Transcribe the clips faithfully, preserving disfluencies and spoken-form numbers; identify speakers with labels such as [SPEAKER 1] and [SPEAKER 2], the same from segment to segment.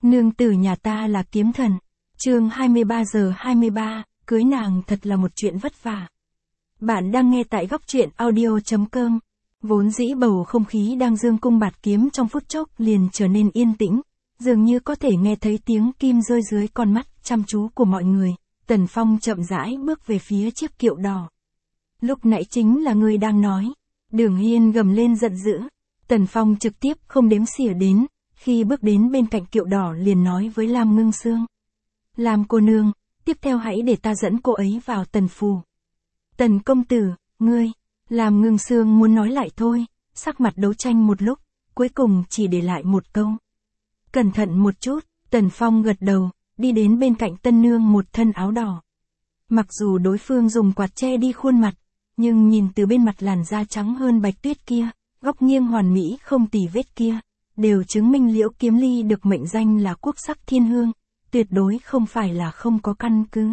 [SPEAKER 1] Nương tử nhà ta là kiếm thần. Chương hai mươi ba giờ hai mươi ba, cưới nàng thật là một chuyện vất vả. Bạn đang nghe tại góc truyện audio chấm com. Vốn dĩ bầu không khí đang dương cung bạt kiếm trong phút chốc liền trở nên yên tĩnh, dường như có thể nghe thấy tiếng kim rơi dưới con mắt chăm chú của mọi người. Tần Phong chậm rãi bước về phía chiếc kiệu đỏ. Lúc nãy chính là người đang nói. Đường Hiên gầm lên giận dữ. Tần Phong trực tiếp không đếm xỉa đến, khi bước đến bên cạnh kiệu đỏ liền nói với Lam Ngưng Sương. Lam cô nương, tiếp theo hãy để ta dẫn cô ấy vào Tần phủ. Tần công tử, ngươi. Lam Ngưng Sương muốn nói lại thôi, sắc mặt đấu tranh một lúc, cuối cùng chỉ để lại một câu. Cẩn thận một chút. Tần Phong gật đầu, đi đến bên cạnh tân nương một thân áo đỏ. Mặc dù đối phương dùng quạt che đi khuôn mặt, nhưng nhìn từ bên mặt làn da trắng hơn bạch tuyết kia, góc nghiêng hoàn mỹ không tì vết kia, đều chứng minh Liễu Kiếm Ly được mệnh danh là quốc sắc thiên hương, tuyệt đối không phải là không có căn cứ.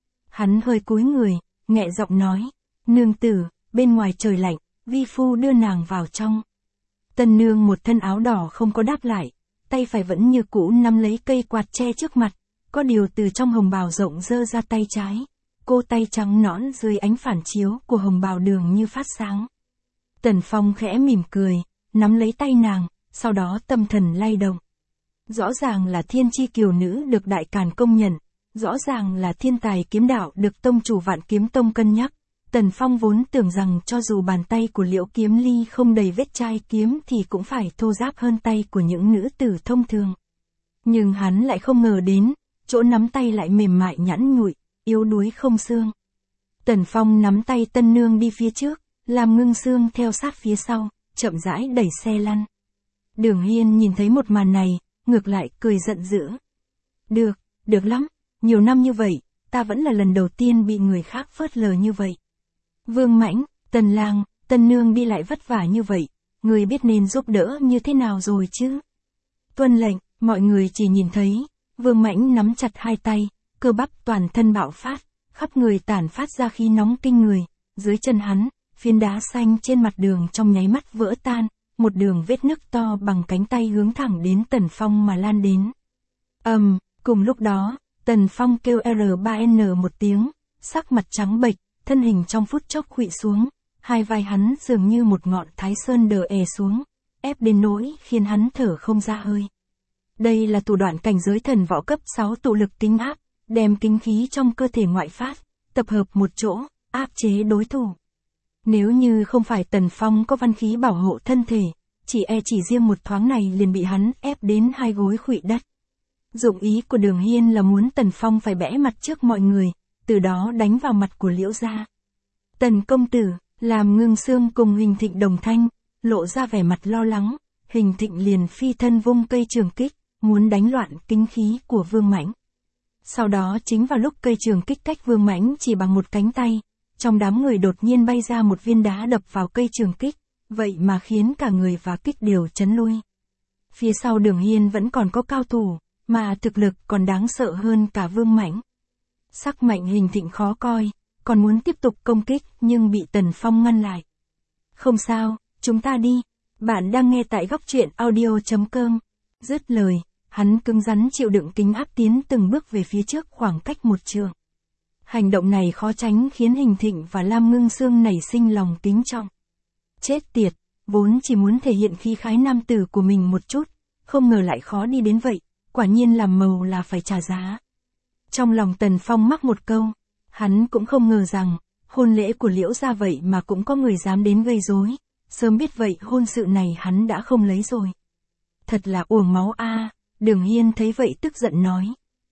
[SPEAKER 1] Hắn hơi cúi người, nhẹ giọng nói, nương tử, bên ngoài trời lạnh, vi phu đưa nàng vào trong. Tân nương một thân áo đỏ không có đáp lại, tay phải vẫn như cũ nắm lấy cây quạt che trước mặt, có điều từ trong hồng bào rộng dơ ra tay trái, cô tay trắng nõn dưới ánh phản chiếu của hồng bào đường như phát sáng. Tần Phong khẽ mỉm cười, nắm lấy tay nàng, sau đó tâm thần lay động. Rõ ràng là thiên chi kiều nữ được đại càn công nhận, rõ ràng là thiên tài kiếm đạo được tông chủ Vạn Kiếm Tông cân nhắc. Tần Phong vốn tưởng rằng cho dù bàn tay của Liễu Kiếm Ly không đầy vết chai kiếm thì cũng phải thô ráp hơn tay của những nữ tử thông thường. Nhưng hắn lại không ngờ đến, chỗ nắm tay lại mềm mại nhẵn nhụi, yếu đuối không xương. Tần Phong nắm tay tân nương đi phía trước, Lam Ngưng Sương theo sát phía sau, chậm rãi đẩy xe lăn. Đường Hiên nhìn thấy một màn này, ngược lại cười giận dữ. Được, được lắm, nhiều năm như vậy, ta vẫn là lần đầu tiên bị người khác phớt lờ như vậy. Vương Mãnh, Tần Lang, Tân Nương đi lại vất vả như vậy, người biết nên giúp đỡ như thế nào rồi chứ? Tuân lệnh, mọi người chỉ nhìn thấy, Vương Mãnh nắm chặt hai tay, cơ bắp toàn thân bạo phát, khắp người tản phát ra khí nóng kinh người, dưới chân hắn, phiến đá xanh trên mặt đường trong nháy mắt vỡ tan, một đường vết nứt to bằng cánh tay hướng thẳng đến Tần Phong mà lan đến. Ầm, um, cùng lúc đó, Tần Phong kêu R ba N một tiếng, sắc mặt trắng bệch, thân hình trong phút chốc khuỵu xuống, hai vai hắn dường như một ngọn thái sơn đờ è xuống, ép đến nỗi khiến hắn thở không ra hơi. Đây là thủ đoạn cảnh giới thần võ cấp sáu tụ lực kính áp, đem kinh khí trong cơ thể ngoại phát, tập hợp một chỗ, áp chế đối thủ. Nếu như không phải Tần Phong có văn khí bảo hộ thân thể, chỉ e chỉ riêng một thoáng này liền bị hắn ép đến hai gối khuỵu đất. Dụng ý của Đường Hiên là muốn Tần Phong phải bẽ mặt trước mọi người, từ đó đánh vào mặt của Liễu gia. Tần công tử, Lam Ngưng Sương cùng Hình Thịnh đồng thanh, lộ ra vẻ mặt lo lắng, Hình Thịnh liền phi thân vung cây trường kích, muốn đánh loạn kinh khí của Vương Mãnh. Sau đó chính vào lúc cây trường kích cách Vương Mãnh chỉ bằng một cánh tay, trong đám người đột nhiên bay ra một viên đá đập vào cây trường kích, vậy mà khiến cả người và kích đều chấn lui. Phía sau Đường Hiên vẫn còn có cao thủ, mà thực lực còn đáng sợ hơn cả Vương Mãnh. Sắc mạnh Hình Thịnh khó coi, còn muốn tiếp tục công kích nhưng bị Tần Phong ngăn lại. Không sao, chúng ta đi. Bạn đang nghe tại góc truyện audio chấm com. Dứt lời, hắn cứng rắn chịu đựng kính áp tiến từng bước về phía trước khoảng cách một trượng. Hành động này khó tránh khiến Hình Thịnh và Lam Ngưng Sương nảy sinh lòng kính trọng. Chết tiệt, vốn chỉ muốn thể hiện khí khái nam tử của mình một chút, không ngờ lại khó đi đến vậy, quả nhiên làm màu là phải trả giá. Trong lòng Tần Phong mắc một câu, hắn cũng không ngờ rằng, hôn lễ của Liễu gia vậy mà cũng có người dám đến gây rối, sớm biết vậy hôn sự này hắn đã không lấy rồi. Thật là uổng máu a. À. Đường Hiên thấy vậy tức giận nói.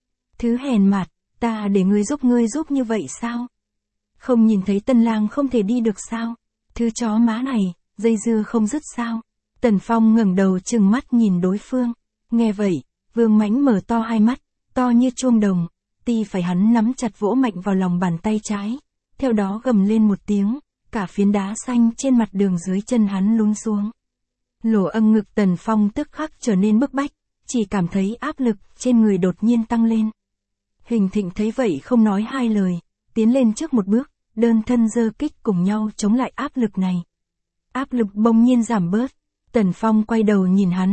[SPEAKER 1] Thứ hèn mạt, ta để ngươi giúp ngươi giúp như vậy sao? Không nhìn thấy Tân Lang không thể đi được sao? Thứ chó má này, dây dưa không dứt sao? Tần Phong ngẩng đầu trừng mắt nhìn đối phương, nghe vậy, Vương Mãnh mở to hai mắt, to như chuông đồng. Ti phải hắn nắm chặt vỗ mạnh vào lòng bàn tay trái, theo đó gầm lên một tiếng, cả phiến đá xanh trên mặt đường dưới chân hắn lún xuống. Lỗ âng ngực Tần Phong tức khắc trở nên bức bách, chỉ cảm thấy áp lực trên người đột nhiên tăng lên. Hình Thịnh thấy vậy không nói hai lời, tiến lên trước một bước, đơn thân giơ kích cùng nhau chống lại áp lực này. Áp lực bỗng nhiên giảm bớt, Tần Phong quay đầu nhìn hắn,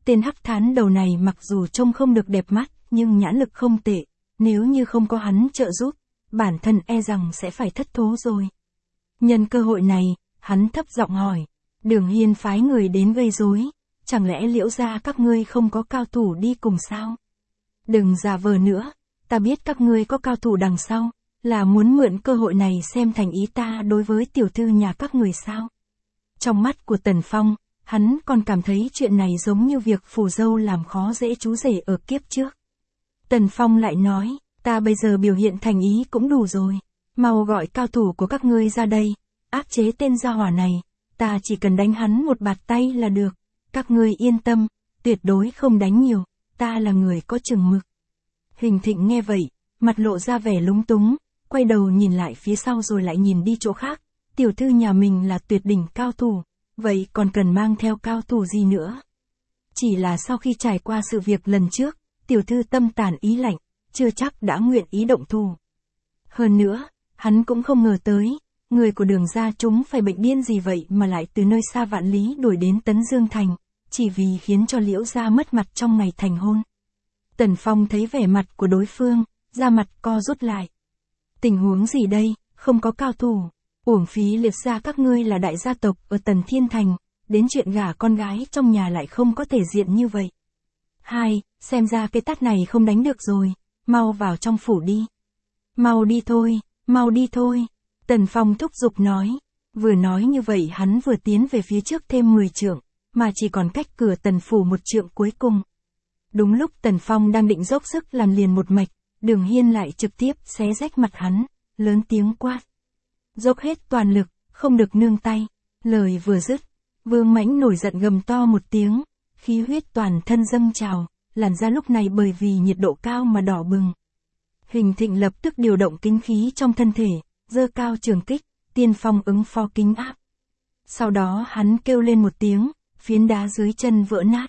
[SPEAKER 1] Tên hắc thán đầu này mặc dù trông không được đẹp mắt, nhưng nhãn lực không tệ, nếu như không có hắn trợ giúp, bản thân e rằng sẽ phải thất thố rồi. Nhân cơ hội này, hắn thấp giọng hỏi, Đường Hiên phái người đến gây rối, chẳng lẽ Liễu gia các ngươi không có cao thủ đi cùng sao? Đừng giả vờ nữa, ta biết các ngươi có cao thủ đằng sau, là muốn mượn cơ hội này xem thành ý ta đối với tiểu thư nhà các người sao? Trong mắt của Tần Phong, hắn còn cảm thấy chuyện này giống như việc phù dâu làm khó dễ chú rể ở kiếp trước. Tần Phong lại nói, ta bây giờ biểu hiện thành ý cũng đủ rồi, mau gọi cao thủ của các ngươi ra đây, áp chế tên gia hỏa này, ta chỉ cần đánh hắn một bạt tay là được, các ngươi yên tâm, tuyệt đối không đánh nhiều, ta là người có chừng mực. Hình Thịnh nghe vậy, mặt lộ ra vẻ lúng túng, quay đầu nhìn lại phía sau rồi lại nhìn đi chỗ khác, tiểu thư nhà mình là tuyệt đỉnh cao thủ, vậy còn cần mang theo cao thủ gì nữa? Chỉ là sau khi trải qua sự việc lần trước, tiểu thư tâm tàn ý lạnh, chưa chắc đã nguyện ý động thủ. Hơn nữa, hắn cũng không ngờ tới, người của Đường gia chúng phải bệnh điên gì vậy mà lại từ nơi xa vạn lý đuổi đến Tấn Dương Thành, chỉ vì khiến cho Liễu gia mất mặt trong ngày thành hôn. Tần Phong thấy vẻ mặt của đối phương, da mặt co rút lại. Tình huống gì đây, không có cao thủ, uổng phí Liệt gia các ngươi là đại gia tộc ở Tần Thiên Thành, đến chuyện gả con gái trong nhà lại không có thể diện như vậy. Hai, xem ra cái tát này không đánh được rồi, mau vào trong phủ đi. Mau đi thôi, mau đi thôi. Tần Phong thúc giục nói, vừa nói như vậy hắn vừa tiến về phía trước thêm mười trượng, mà chỉ còn cách cửa Tần phủ một trượng cuối cùng. Đúng lúc Tần Phong đang định dốc sức làm liền một mạch, Đường Hiên lại trực tiếp xé rách mặt hắn, lớn tiếng quát. Dốc hết toàn lực, không được nương tay. Lời vừa dứt, Vương Mãnh nổi giận gầm to một tiếng, khí huyết toàn thân dâng trào, làn da lúc này bởi vì nhiệt độ cao mà đỏ bừng. Hình Thịnh lập tức điều động kinh khí trong thân thể, giơ cao trường kích, tiên phong ứng phó kính áp. Sau đó hắn kêu lên một tiếng, phiến đá dưới chân vỡ nát.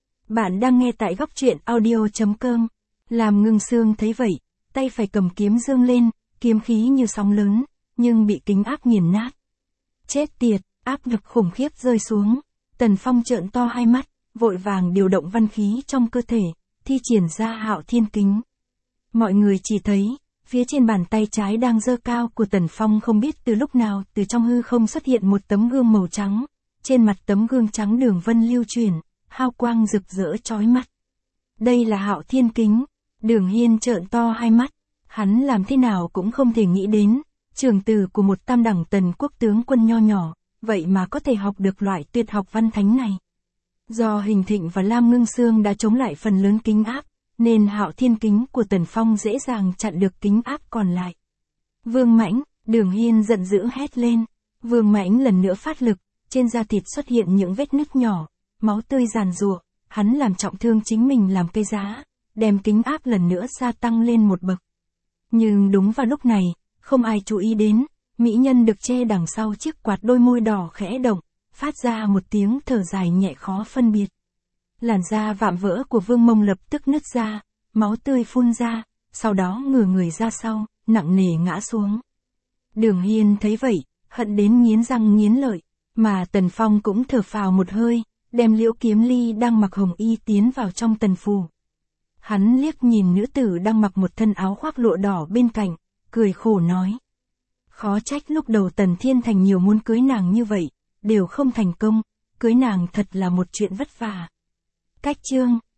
[SPEAKER 1] Bạn đang nghe tại góc truyện audio chấm com. Làm Ngưng Sương thấy vậy, tay phải cầm kiếm dương lên, kiếm khí như sóng lớn, nhưng bị kính áp nghiền nát. Chết tiệt, áp lực khủng khiếp rơi xuống. Tần Phong trợn to hai mắt, vội vàng điều động văn khí trong cơ thể, thi triển ra Hạo Thiên Kính. Mọi người chỉ thấy, phía trên bàn tay trái đang giơ cao của Tần Phong không biết từ lúc nào từ trong hư không xuất hiện một tấm gương màu trắng. Trên mặt tấm gương trắng đường vân lưu chuyển, hào quang rực rỡ chói mắt. Đây là Hạo Thiên Kính. Đường Hiên trợn to hai mắt, hắn làm thế nào cũng không thể nghĩ đến, trưởng tử của một tam đẳng tần quốc tướng quân nho nhỏ, vậy mà có thể học được loại tuyệt học văn thánh này. Do Hình Thịnh và Lam Ngưng Sương đã chống lại phần lớn kính áp, nên Hạo Thiên Kính của Tần Phong dễ dàng chặn được kính áp còn lại. Vương Mãnh, Đường Hiên giận dữ hét lên. Vương Mãnh lần nữa phát lực, trên da thịt xuất hiện những vết nứt nhỏ, máu tươi giàn giụa, hắn làm trọng thương chính mình làm cây giá, đem kính áp lần nữa gia tăng lên một bậc. Nhưng đúng vào lúc này, không ai chú ý đến, mỹ nhân được che đằng sau chiếc quạt đôi môi đỏ khẽ động, phát ra một tiếng thở dài nhẹ khó phân biệt. Làn da vạm vỡ của Vương Mông lập tức nứt ra, máu tươi phun ra, sau đó ngửa người ra sau, nặng nề ngã xuống. Đường Hiên thấy vậy, hận đến nghiến răng nghiến lợi, mà Tần Phong cũng thở phào một hơi, đem Liễu Kiếm Ly đang mặc hồng y tiến vào trong tần phủ. Hắn liếc nhìn nữ tử đang mặc một thân áo khoác lụa đỏ bên cạnh, cười khổ nói. Khó trách lúc đầu Tần Thiên Thành nhiều muốn cưới nàng như vậy, đều không thành công, cưới nàng thật là một chuyện vất vả. Cách chương